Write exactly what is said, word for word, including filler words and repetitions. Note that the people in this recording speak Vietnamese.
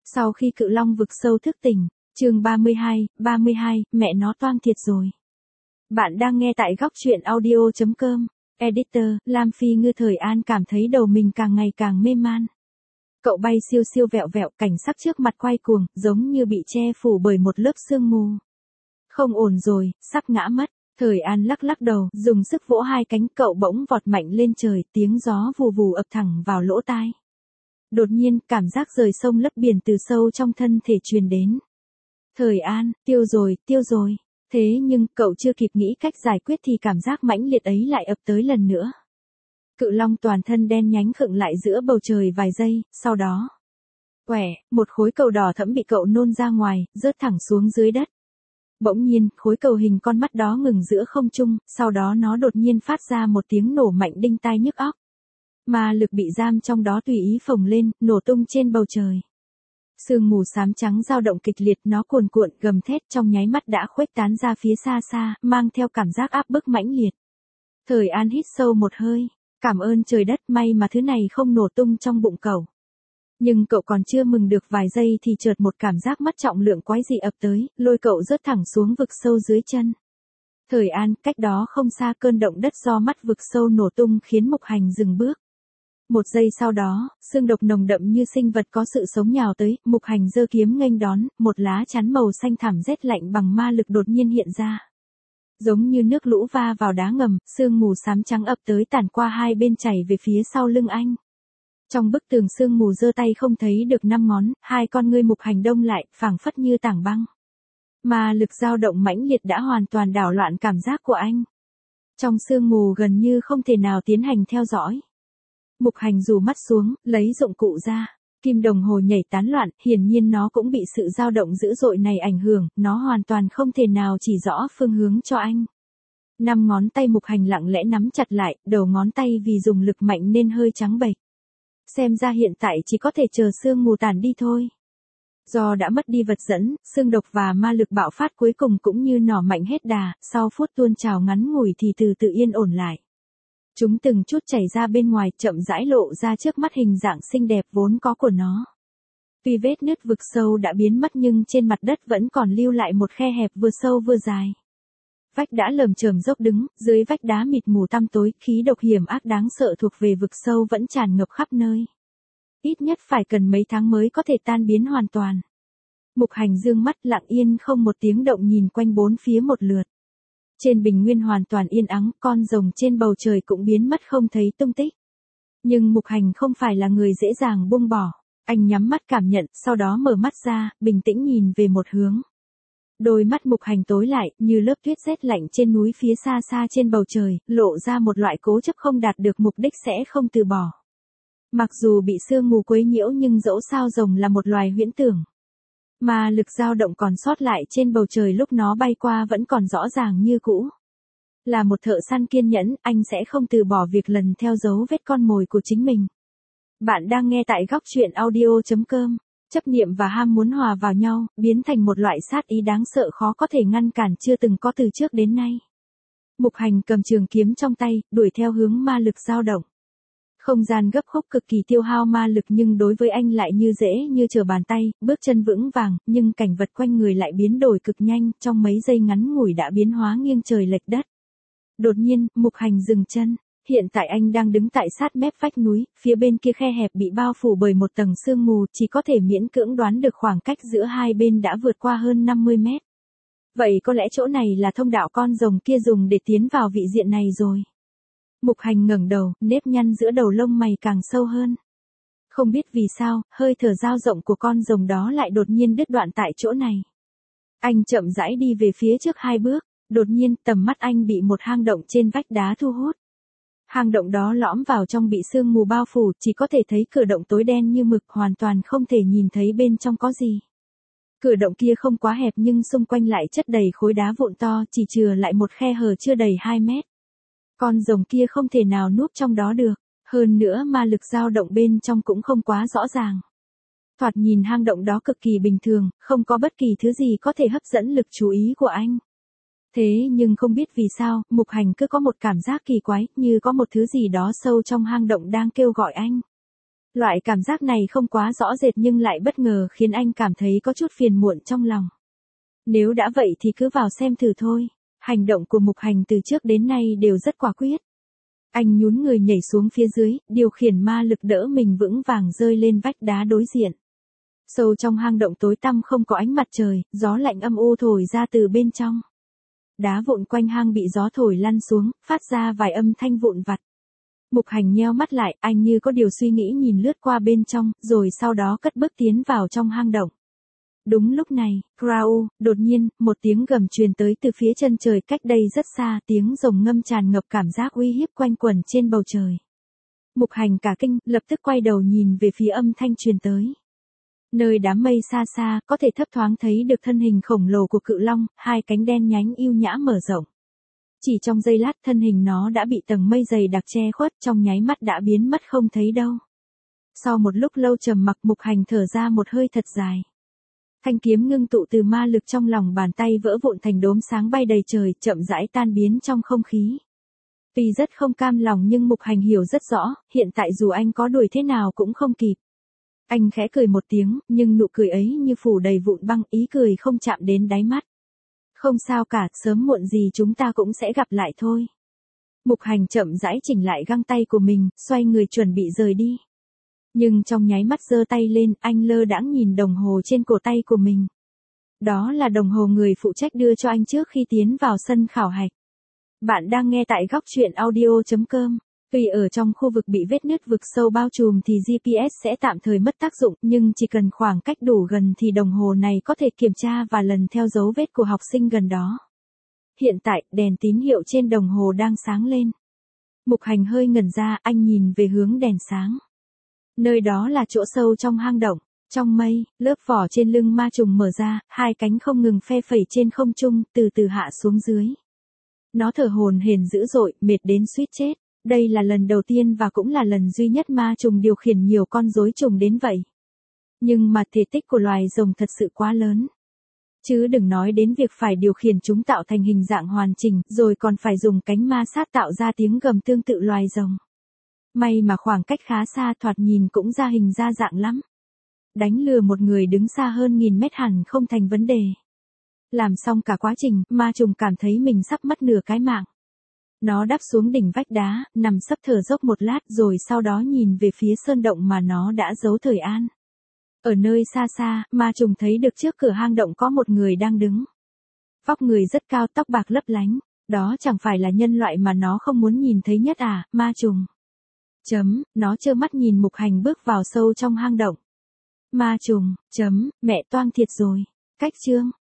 Sau khi cự long vực sâu thức tỉnh, chương ba mươi hai, ba mươi hai, mẹ nó toang thiệt rồi. Bạn đang nghe tại góc truyện audio chấm com. Editor, Lam Phi Ngư. Thời An cảm thấy đầu mình càng ngày càng mê man. Cậu bay siêu siêu vẹo vẹo, cảnh sắc trước mặt quay cuồng, giống như bị che phủ bởi một lớp sương mù. Không ổn rồi, sắp ngã mất. Thời An lắc lắc đầu, dùng sức vỗ hai cánh, cậu bỗng vọt mạnh lên trời, tiếng gió vù vù ập thẳng vào lỗ tai. Đột nhiên, cảm giác rời sông lấp biển từ sâu trong thân thể truyền đến. Thời An, tiêu rồi, tiêu rồi. Thế nhưng, cậu chưa kịp nghĩ cách giải quyết thì cảm giác mãnh liệt ấy lại ập tới lần nữa. Cự long toàn thân đen nhánh khựng lại giữa bầu trời vài giây, sau đó. Quẻ, một khối cầu đỏ thẫm bị cậu nôn ra ngoài, rớt thẳng xuống dưới đất. Bỗng nhiên, khối cầu hình con mắt đó ngừng giữa không trung, sau đó nó đột nhiên phát ra một tiếng nổ mạnh đinh tai nhức óc. Ma lực bị giam trong đó tùy ý phồng lên, nổ tung trên bầu trời. Sương mù xám trắng dao động kịch liệt, nó cuồn cuộn gầm thét trong nháy mắt đã khuếch tán ra phía xa xa, mang theo cảm giác áp bức mãnh liệt. Thời An hít sâu một hơi, cảm ơn trời đất, may mà thứ này không nổ tung trong bụng cậu. Nhưng cậu còn chưa mừng được vài giây thì chợt một cảm giác mất trọng lượng quái dị ập tới, lôi cậu rớt thẳng xuống vực sâu dưới chân. Thời An, cách đó không xa, cơn động đất do mắt vực sâu nổ tung khiến Mục Hành dừng bước. Một giây sau đó, xương độc nồng đậm như sinh vật có sự sống nhào tới, Mục Hành giơ kiếm nghênh đón, một lá chắn màu xanh thẳm rét lạnh bằng ma lực đột nhiên hiện ra. Giống như nước lũ va vào đá ngầm, sương mù xám trắng ập tới tản qua hai bên chảy về phía sau lưng anh. Trong bức tường sương mù giơ tay không thấy được năm ngón, hai con ngươi Mục Hành đông lại, phảng phất như tảng băng. Ma lực dao động mãnh liệt đã hoàn toàn đảo loạn cảm giác của anh. Trong sương mù gần như không thể nào tiến hành theo dõi. Mục Hành rủ mắt xuống, lấy dụng cụ ra. Kim đồng hồ nhảy tán loạn, hiển nhiên nó cũng bị sự dao động dữ dội này ảnh hưởng, nó hoàn toàn không thể nào chỉ rõ phương hướng cho anh. Năm ngón tay Mục Hành lặng lẽ nắm chặt lại, đầu ngón tay vì dùng lực mạnh nên hơi trắng bệch. Xem ra hiện tại chỉ có thể chờ sương mù tàn đi thôi. Do đã mất đi vật dẫn, xương độc và ma lực bạo phát cuối cùng cũng như nỏ mạnh hết đà, sau phút tuôn trào ngắn ngủi thì từ tự yên ổn lại. Chúng từng chút chảy ra bên ngoài, chậm rãi lộ ra trước mắt hình dạng xinh đẹp vốn có của nó. Tuy vết nứt vực sâu đã biến mất nhưng trên mặt đất vẫn còn lưu lại một khe hẹp vừa sâu vừa dài. Vách đá lởm chởm dốc đứng, dưới vách đá mịt mù tăm tối, khí độc hiểm ác đáng sợ thuộc về vực sâu vẫn tràn ngập khắp nơi. Ít nhất phải cần mấy tháng mới có thể tan biến hoàn toàn. Mục Hành dương mắt lặng yên không một tiếng động nhìn quanh bốn phía một lượt. Trên bình nguyên hoàn toàn yên ắng, con rồng trên bầu trời cũng biến mất không thấy tung tích. Nhưng Mục Hành không phải là người dễ dàng buông bỏ. Anh nhắm mắt cảm nhận, sau đó mở mắt ra, bình tĩnh nhìn về một hướng. Đôi mắt Mục Hành tối lại, như lớp tuyết rét lạnh trên núi phía xa xa trên bầu trời, lộ ra một loại cố chấp không đạt được mục đích sẽ không từ bỏ. Mặc dù bị sương mù quấy nhiễu nhưng dẫu sao rồng là một loài huyễn tưởng. Mà lực dao động còn sót lại trên bầu trời lúc nó bay qua vẫn còn rõ ràng như cũ. Là một thợ săn kiên nhẫn, anh sẽ không từ bỏ việc lần theo dấu vết con mồi của chính mình. Bạn đang nghe tại góc truyện audio chấm com. Chấp niệm và ham muốn hòa vào nhau, biến thành một loại sát ý đáng sợ khó có thể ngăn cản chưa từng có từ trước đến nay. Mục Hành cầm trường kiếm trong tay, đuổi theo hướng ma lực dao động. Không gian gấp khúc cực kỳ tiêu hao ma lực nhưng đối với anh lại như dễ như trở bàn tay, bước chân vững vàng, nhưng cảnh vật quanh người lại biến đổi cực nhanh, trong mấy giây ngắn ngủi đã biến hóa nghiêng trời lệch đất. Đột nhiên, Mục Hành dừng chân. Hiện tại anh đang đứng tại sát mép vách núi, phía bên kia khe hẹp bị bao phủ bởi một tầng sương mù, chỉ có thể miễn cưỡng đoán được khoảng cách giữa hai bên đã vượt qua hơn năm mươi mét. Vậy có lẽ chỗ này là thông đạo con rồng kia dùng để tiến vào vị diện này rồi. Mục Hành ngẩng đầu, nếp nhăn giữa đầu lông mày càng sâu hơn. Không biết vì sao, hơi thở dao rộng của con rồng đó lại đột nhiên đứt đoạn tại chỗ này. Anh chậm rãi đi về phía trước hai bước, đột nhiên tầm mắt anh bị một hang động trên vách đá thu hút. Hang động đó lõm vào trong bị sương mù bao phủ, chỉ có thể thấy cửa động tối đen như mực, hoàn toàn không thể nhìn thấy bên trong có gì. Cửa động kia không quá hẹp nhưng xung quanh lại chất đầy khối đá vụn to, chỉ chừa lại một khe hở chưa đầy hai mét. Con rồng kia không thể nào núp trong đó được, hơn nữa ma lực dao động bên trong cũng không quá rõ ràng. Thoạt nhìn hang động đó cực kỳ bình thường, không có bất kỳ thứ gì có thể hấp dẫn lực chú ý của anh. Thế nhưng không biết vì sao, Mục Hành cứ có một cảm giác kỳ quái, như có một thứ gì đó sâu trong hang động đang kêu gọi anh. Loại cảm giác này không quá rõ rệt nhưng lại bất ngờ khiến anh cảm thấy có chút phiền muộn trong lòng. Nếu đã vậy thì cứ vào xem thử thôi. Hành động của Mục Hành từ trước đến nay đều rất quả quyết. Anh nhún người nhảy xuống phía dưới, điều khiển ma lực đỡ mình vững vàng rơi lên vách đá đối diện. Sâu trong hang động tối tăm không có ánh mặt trời, gió lạnh âm u thổi ra từ bên trong. Đá vụn quanh hang bị gió thổi lăn xuống, phát ra vài âm thanh vụn vặt. Mục Hành nheo mắt lại, anh như có điều suy nghĩ nhìn lướt qua bên trong, rồi sau đó cất bước tiến vào trong hang động. Đúng lúc này, Crow, đột nhiên, một tiếng gầm truyền tới từ phía chân trời cách đây rất xa, tiếng rồng ngâm tràn ngập cảm giác uy hiếp quanh quẩn trên bầu trời. Mục Hành cả kinh, lập tức quay đầu nhìn về phía âm thanh truyền tới. Nơi đám mây xa xa, có thể thấp thoáng thấy được thân hình khổng lồ của cự long, hai cánh đen nhánh yêu nhã mở rộng. Chỉ trong giây lát thân hình nó đã bị tầng mây dày đặc che khuất, trong nháy mắt đã biến mất không thấy đâu. Sau một lúc lâu trầm mặc, Mục Hành thở ra một hơi thật dài. Thanh kiếm ngưng tụ từ ma lực trong lòng bàn tay vỡ vụn thành đốm sáng bay đầy trời, chậm rãi tan biến trong không khí. Tuy rất không cam lòng nhưng Mục Hành hiểu rất rõ, hiện tại dù anh có đuổi thế nào cũng không kịp. Anh khẽ cười một tiếng, nhưng nụ cười ấy như phủ đầy vụn băng, ý cười không chạm đến đáy mắt. Không sao cả, sớm muộn gì chúng ta cũng sẽ gặp lại thôi. Mục Hành chậm rãi chỉnh lại găng tay của mình, xoay người chuẩn bị rời đi. Nhưng trong nháy mắt giơ tay lên, anh lơ đãng nhìn đồng hồ trên cổ tay của mình. Đó là đồng hồ người phụ trách đưa cho anh trước khi tiến vào sân khảo hạch. Bạn đang nghe tại góc truyện audio chấm com. Tuy ở trong khu vực bị vết nứt vực sâu bao trùm thì giê pê ét sẽ tạm thời mất tác dụng, nhưng chỉ cần khoảng cách đủ gần thì đồng hồ này có thể kiểm tra và lần theo dấu vết của học sinh gần đó. Hiện tại, đèn tín hiệu trên đồng hồ đang sáng lên. Mục Hành hơi ngẩn ra, anh nhìn về hướng đèn sáng. Nơi đó là chỗ sâu trong hang động. Trong mây, lớp vỏ trên lưng ma trùng mở ra, hai cánh không ngừng phe phẩy trên không trung, từ từ hạ xuống dưới. Nó thở hổn hển dữ dội, mệt đến suýt chết. Đây là lần đầu tiên và cũng là lần duy nhất ma trùng điều khiển nhiều con rối trùng đến vậy. Nhưng mà thể tích của loài rồng thật sự quá lớn. Chứ đừng nói đến việc phải điều khiển chúng tạo thành hình dạng hoàn chỉnh, rồi còn phải dùng cánh ma sát tạo ra tiếng gầm tương tự loài rồng. May mà khoảng cách khá xa, thoạt nhìn cũng ra hình ra dạng lắm. Đánh lừa một người đứng xa hơn nghìn mét hẳn không thành vấn đề. Làm xong cả quá trình, ma trùng cảm thấy mình sắp mất nửa cái mạng. Nó đáp xuống đỉnh vách đá, nằm sấp thở dốc một lát rồi sau đó nhìn về phía sơn động mà nó đã giấu thời an. Ở nơi xa xa, ma trùng thấy được trước cửa hang động có một người đang đứng. Vóc người rất cao, tóc bạc lấp lánh. Đó chẳng phải là nhân loại mà nó không muốn nhìn thấy nhất à, ma trùng. Chấm, nó trơ mắt nhìn Mục Hành bước vào sâu trong hang động. Ma trùng, chấm, mẹ toang thiệt rồi. Cách chương.